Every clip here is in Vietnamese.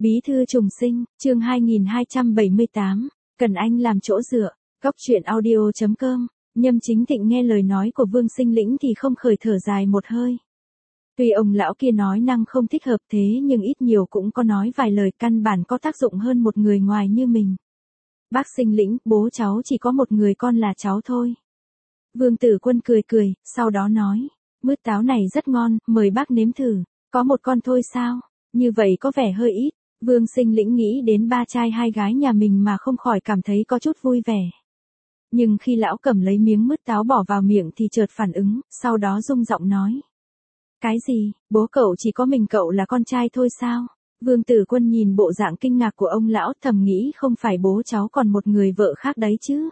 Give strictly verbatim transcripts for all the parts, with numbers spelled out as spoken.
Bí thư trùng sinh, chương hai nghìn hai trăm bảy mươi tám, cần anh làm chỗ dựa, góc truyện audio chấm com, Nhâm Chính Thịnh nghe lời nói của Vương Sinh Lĩnh thì không khỏi thở dài một hơi. Tuy ông lão kia nói năng không thích hợp thế nhưng ít nhiều cũng có nói vài lời căn bản có tác dụng hơn một người ngoài như mình. Bác Sinh Lĩnh, bố cháu chỉ có một người con là cháu thôi. Vương Tử Quân cười cười, sau đó nói, mứt táo này rất ngon, mời bác nếm thử, có một con thôi sao, như vậy có vẻ hơi ít. Vương Sinh Lĩnh nghĩ đến ba trai hai gái nhà mình mà không khỏi cảm thấy có chút vui vẻ. Nhưng khi lão cầm lấy miếng mứt táo bỏ vào miệng thì chợt phản ứng, sau đó rung giọng nói. Cái gì, bố cậu chỉ có mình cậu là con trai thôi sao? Vương Tử Quân nhìn bộ dạng kinh ngạc của ông lão thầm nghĩ không phải bố cháu còn một người vợ khác đấy chứ.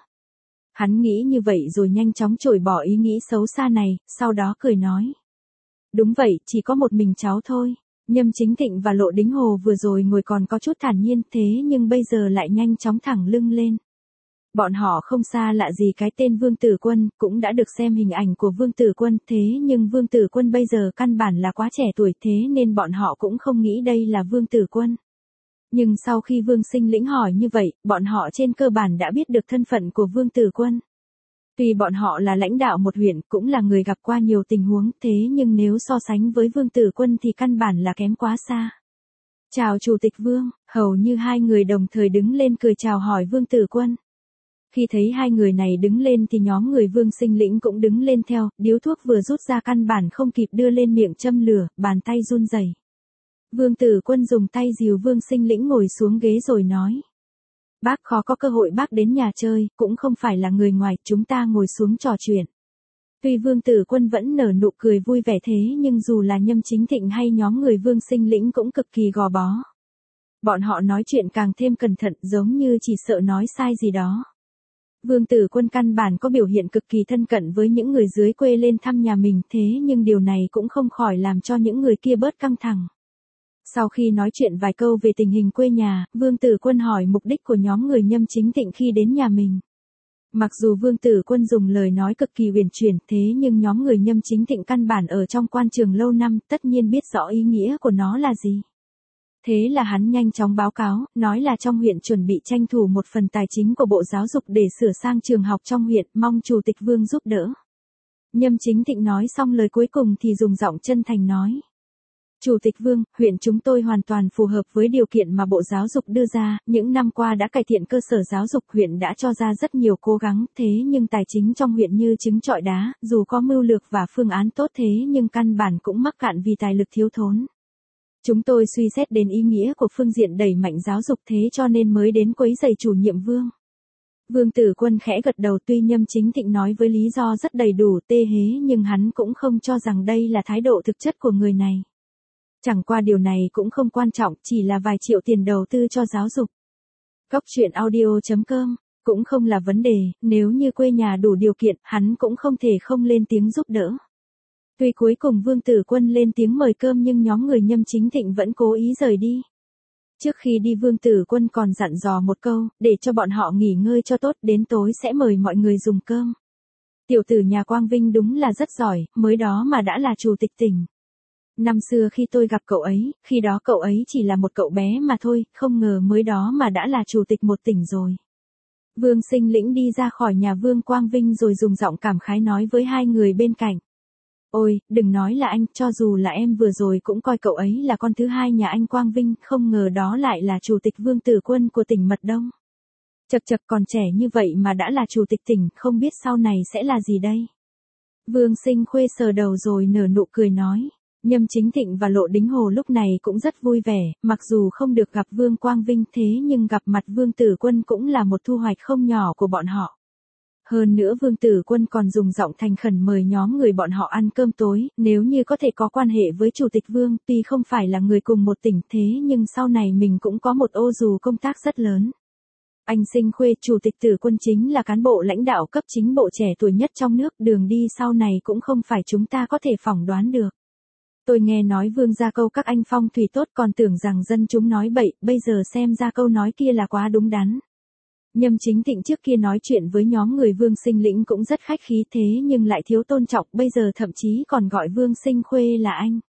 Hắn nghĩ như vậy rồi nhanh chóng chổi bỏ ý nghĩ xấu xa này, sau đó cười nói. Đúng vậy, chỉ có một mình cháu thôi. Nhâm Chính Thịnh và Lộ Đính Hồ vừa rồi ngồi còn có chút thản nhiên thế nhưng bây giờ lại nhanh chóng thẳng lưng lên. Bọn họ không xa lạ gì cái tên Vương Tử Quân, cũng đã được xem hình ảnh của Vương Tử Quân thế nhưng Vương Tử Quân bây giờ căn bản là quá trẻ tuổi thế nên bọn họ cũng không nghĩ đây là Vương Tử Quân. Nhưng sau khi Vương Sinh Lĩnh hỏi như vậy, bọn họ trên cơ bản đã biết được thân phận của Vương Tử Quân. Tuy bọn họ là lãnh đạo một huyện cũng là người gặp qua nhiều tình huống thế nhưng nếu so sánh với Vương Tử Quân thì căn bản là kém quá xa. Chào Chủ tịch Vương, hầu như hai người đồng thời đứng lên cười chào hỏi Vương Tử Quân. Khi thấy hai người này đứng lên thì nhóm người Vương Sinh Lĩnh cũng đứng lên theo, điếu thuốc vừa rút ra căn bản không kịp đưa lên miệng châm lửa, bàn tay run rẩy. Vương Tử Quân dùng tay dìu Vương Sinh Lĩnh ngồi xuống ghế rồi nói. Bác khó có cơ hội bác đến nhà chơi, cũng không phải là người ngoài, chúng ta ngồi xuống trò chuyện. Tuy Vương Tử Quân vẫn nở nụ cười vui vẻ thế nhưng dù là Nhâm Chính Thịnh hay nhóm người Vương Sinh Lĩnh cũng cực kỳ gò bó. Bọn họ nói chuyện càng thêm cẩn thận giống như chỉ sợ nói sai gì đó. Vương Tử Quân căn bản có biểu hiện cực kỳ thân cận với những người dưới quê lên thăm nhà mình thế nhưng điều này cũng không khỏi làm cho những người kia bớt căng thẳng. Sau khi nói chuyện vài câu về tình hình quê nhà, Vương Tử Quân hỏi mục đích của nhóm người Nhâm Chính Thịnh khi đến nhà mình. Mặc dù Vương Tử Quân dùng lời nói cực kỳ huyền chuyển thế nhưng nhóm người Nhâm Chính Thịnh căn bản ở trong quan trường lâu năm tất nhiên biết rõ ý nghĩa của nó là gì. Thế là hắn nhanh chóng báo cáo, nói là trong huyện chuẩn bị tranh thủ một phần tài chính của Bộ Giáo dục để sửa sang trường học trong huyện, mong Chủ tịch Vương giúp đỡ. Nhâm Chính Thịnh nói xong lời cuối cùng thì dùng giọng chân thành nói. Chủ tịch Vương, huyện chúng tôi hoàn toàn phù hợp với điều kiện mà Bộ Giáo dục đưa ra, những năm qua đã cải thiện cơ sở giáo dục huyện đã cho ra rất nhiều cố gắng, thế nhưng tài chính trong huyện như trứng trọi đá, dù có mưu lược và phương án tốt thế nhưng căn bản cũng mắc cạn vì tài lực thiếu thốn. Chúng tôi suy xét đến ý nghĩa của phương diện đẩy mạnh giáo dục thế cho nên mới đến quấy rầy chủ nhiệm Vương. Vương Tử Quân khẽ gật đầu tuy Nhâm Chính Thịnh nói với lý do rất đầy đủ tê hế nhưng hắn cũng không cho rằng đây là thái độ thực chất của người này. Chẳng qua điều này cũng không quan trọng, chỉ là vài triệu tiền đầu tư cho giáo dục. Góc truyện audio chấm com, cũng không là vấn đề, nếu như quê nhà đủ điều kiện, hắn cũng không thể không lên tiếng giúp đỡ. Tuy cuối cùng Vương Tử Quân lên tiếng mời cơm nhưng nhóm người Nhâm Chính Thịnh vẫn cố ý rời đi. Trước khi đi Vương Tử Quân còn dặn dò một câu, để cho bọn họ nghỉ ngơi cho tốt, đến tối sẽ mời mọi người dùng cơm. Tiểu tử nhà Quang Vinh đúng là rất giỏi, mới đó mà đã là chủ tịch tỉnh. Năm xưa khi tôi gặp cậu ấy, khi đó cậu ấy chỉ là một cậu bé mà thôi, không ngờ mới đó mà đã là chủ tịch một tỉnh rồi. Vương Sinh Lĩnh đi ra khỏi nhà Vương Quang Vinh rồi dùng giọng cảm khái nói với hai người bên cạnh. Ôi, đừng nói là anh, cho dù là em vừa rồi cũng coi cậu ấy là con thứ hai nhà anh Quang Vinh, không ngờ đó lại là chủ tịch Vương Tử Quân của tỉnh Mật Đông. Chật chật còn trẻ như vậy mà đã là chủ tịch tỉnh, không biết sau này sẽ là gì đây. Vương Sinh Khuê sờ đầu rồi nở nụ cười nói. Nhâm Chính Thịnh và Lộ Đính Hồ lúc này cũng rất vui vẻ, mặc dù không được gặp Vương Quang Vinh thế nhưng gặp mặt Vương Tử Quân cũng là một thu hoạch không nhỏ của bọn họ. Hơn nữa Vương Tử Quân còn dùng giọng thành khẩn mời nhóm người bọn họ ăn cơm tối, nếu như có thể có quan hệ với Chủ tịch Vương, tuy không phải là người cùng một tỉnh thế nhưng sau này mình cũng có một ô dù công tác rất lớn. Anh Sinh Khuê, Chủ tịch Tử Quân chính là cán bộ lãnh đạo cấp chính bộ trẻ tuổi nhất trong nước, đường đi sau này cũng không phải chúng ta có thể phỏng đoán được. Tôi nghe nói Vương gia câu các anh phong thủy tốt còn tưởng rằng dân chúng nói bậy, bây giờ xem ra câu nói kia là quá đúng đắn. Nhâm Chính Thịnh trước kia nói chuyện với nhóm người Vương Sinh Lĩnh cũng rất khách khí thế nhưng lại thiếu tôn trọng, bây giờ thậm chí còn gọi Vương Sinh Khuê là anh.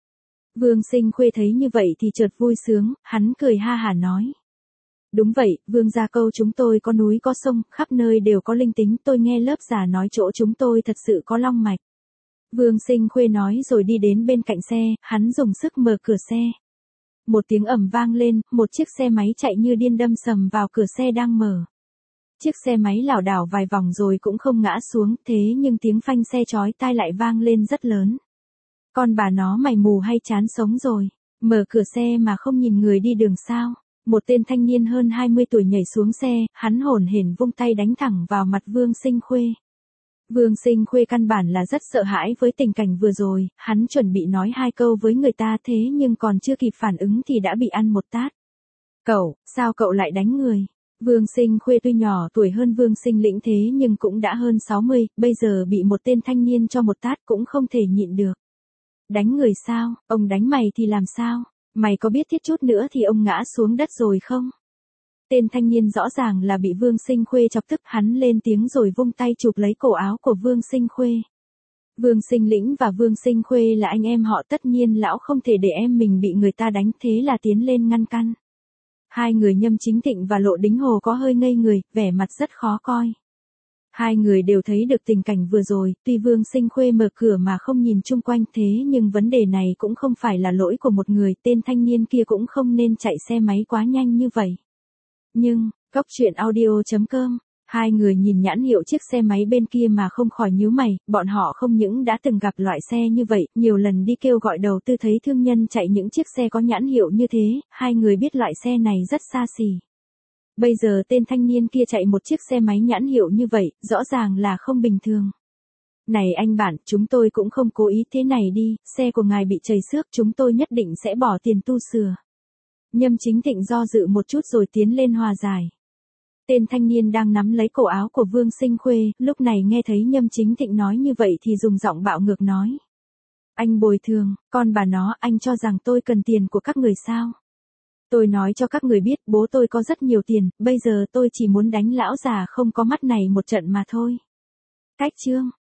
Vương Sinh Khuê thấy như vậy thì chợt vui sướng, hắn cười ha hả nói. Đúng vậy, Vương gia câu chúng tôi có núi có sông, khắp nơi đều có linh tính, tôi nghe lớp già nói chỗ chúng tôi thật sự có long mạch. Vương Sinh Khuê nói rồi đi đến bên cạnh xe, hắn dùng sức mở cửa xe. Một tiếng ầm vang lên, một chiếc xe máy chạy như điên đâm sầm vào cửa xe đang mở. Chiếc xe máy lảo đảo vài vòng rồi cũng không ngã xuống, thế nhưng tiếng phanh xe chói tai lại vang lên rất lớn. Con bà nó mày mù hay chán sống rồi, mở cửa xe mà không nhìn người đi đường sao? Một tên thanh niên hơn hai mươi tuổi nhảy xuống xe, hắn hổn hển vung tay đánh thẳng vào mặt Vương Sinh Khuê. Vương Sinh Khuê căn bản là rất sợ hãi với tình cảnh vừa rồi, hắn chuẩn bị nói hai câu với người ta thế nhưng còn chưa kịp phản ứng thì đã bị ăn một tát. Cậu, sao cậu lại đánh người? Vương Sinh Khuê tuy nhỏ tuổi hơn Vương Sinh Lĩnh thế nhưng cũng đã hơn sáu mươi, bây giờ bị một tên thanh niên cho một tát cũng không thể nhịn được. Đánh người sao, ông đánh mày thì làm sao? Mày có biết thiết chút nữa thì ông ngã xuống đất rồi không? Tên thanh niên rõ ràng là bị Vương Sinh Khuê chọc tức, hắn lên tiếng rồi vung tay chụp lấy cổ áo của Vương Sinh Khuê. Vương Sinh Lĩnh và Vương Sinh Khuê là anh em họ, tất nhiên lão không thể để em mình bị người ta đánh, thế là tiến lên ngăn căn. Hai người Nhâm Chính Thịnh và Lộ Đính Hồ có hơi ngây người, vẻ mặt rất khó coi. Hai người đều thấy được tình cảnh vừa rồi, tuy Vương Sinh Khuê mở cửa mà không nhìn chung quanh thế nhưng vấn đề này cũng không phải là lỗi của một người, tên thanh niên kia cũng không nên chạy xe máy quá nhanh như vậy. Nhưng, Cóc Truyện Audio chấm com, hai người nhìn nhãn hiệu chiếc xe máy bên kia mà không khỏi nhíu mày, bọn họ không những đã từng gặp loại xe như vậy, nhiều lần đi kêu gọi đầu tư thấy thương nhân chạy những chiếc xe có nhãn hiệu như thế, hai người biết loại xe này rất xa xỉ. Bây giờ tên thanh niên kia chạy một chiếc xe máy nhãn hiệu như vậy, rõ ràng là không bình thường. Này anh bạn, chúng tôi cũng không cố ý, thế này đi, xe của ngài bị trầy xước, chúng tôi nhất định sẽ bỏ tiền tu sửa. Nhâm Chính Thịnh do dự một chút rồi tiến lên hòa giải. Tên thanh niên đang nắm lấy cổ áo của Vương Sinh Khuê, lúc này nghe thấy Nhâm Chính Thịnh nói như vậy thì dùng giọng bạo ngược nói. Anh bồi thường, con bà nó, anh cho rằng tôi cần tiền của các người sao? Tôi nói cho các người biết, bố tôi có rất nhiều tiền, bây giờ tôi chỉ muốn đánh lão già không có mắt này một trận mà thôi. Cách chương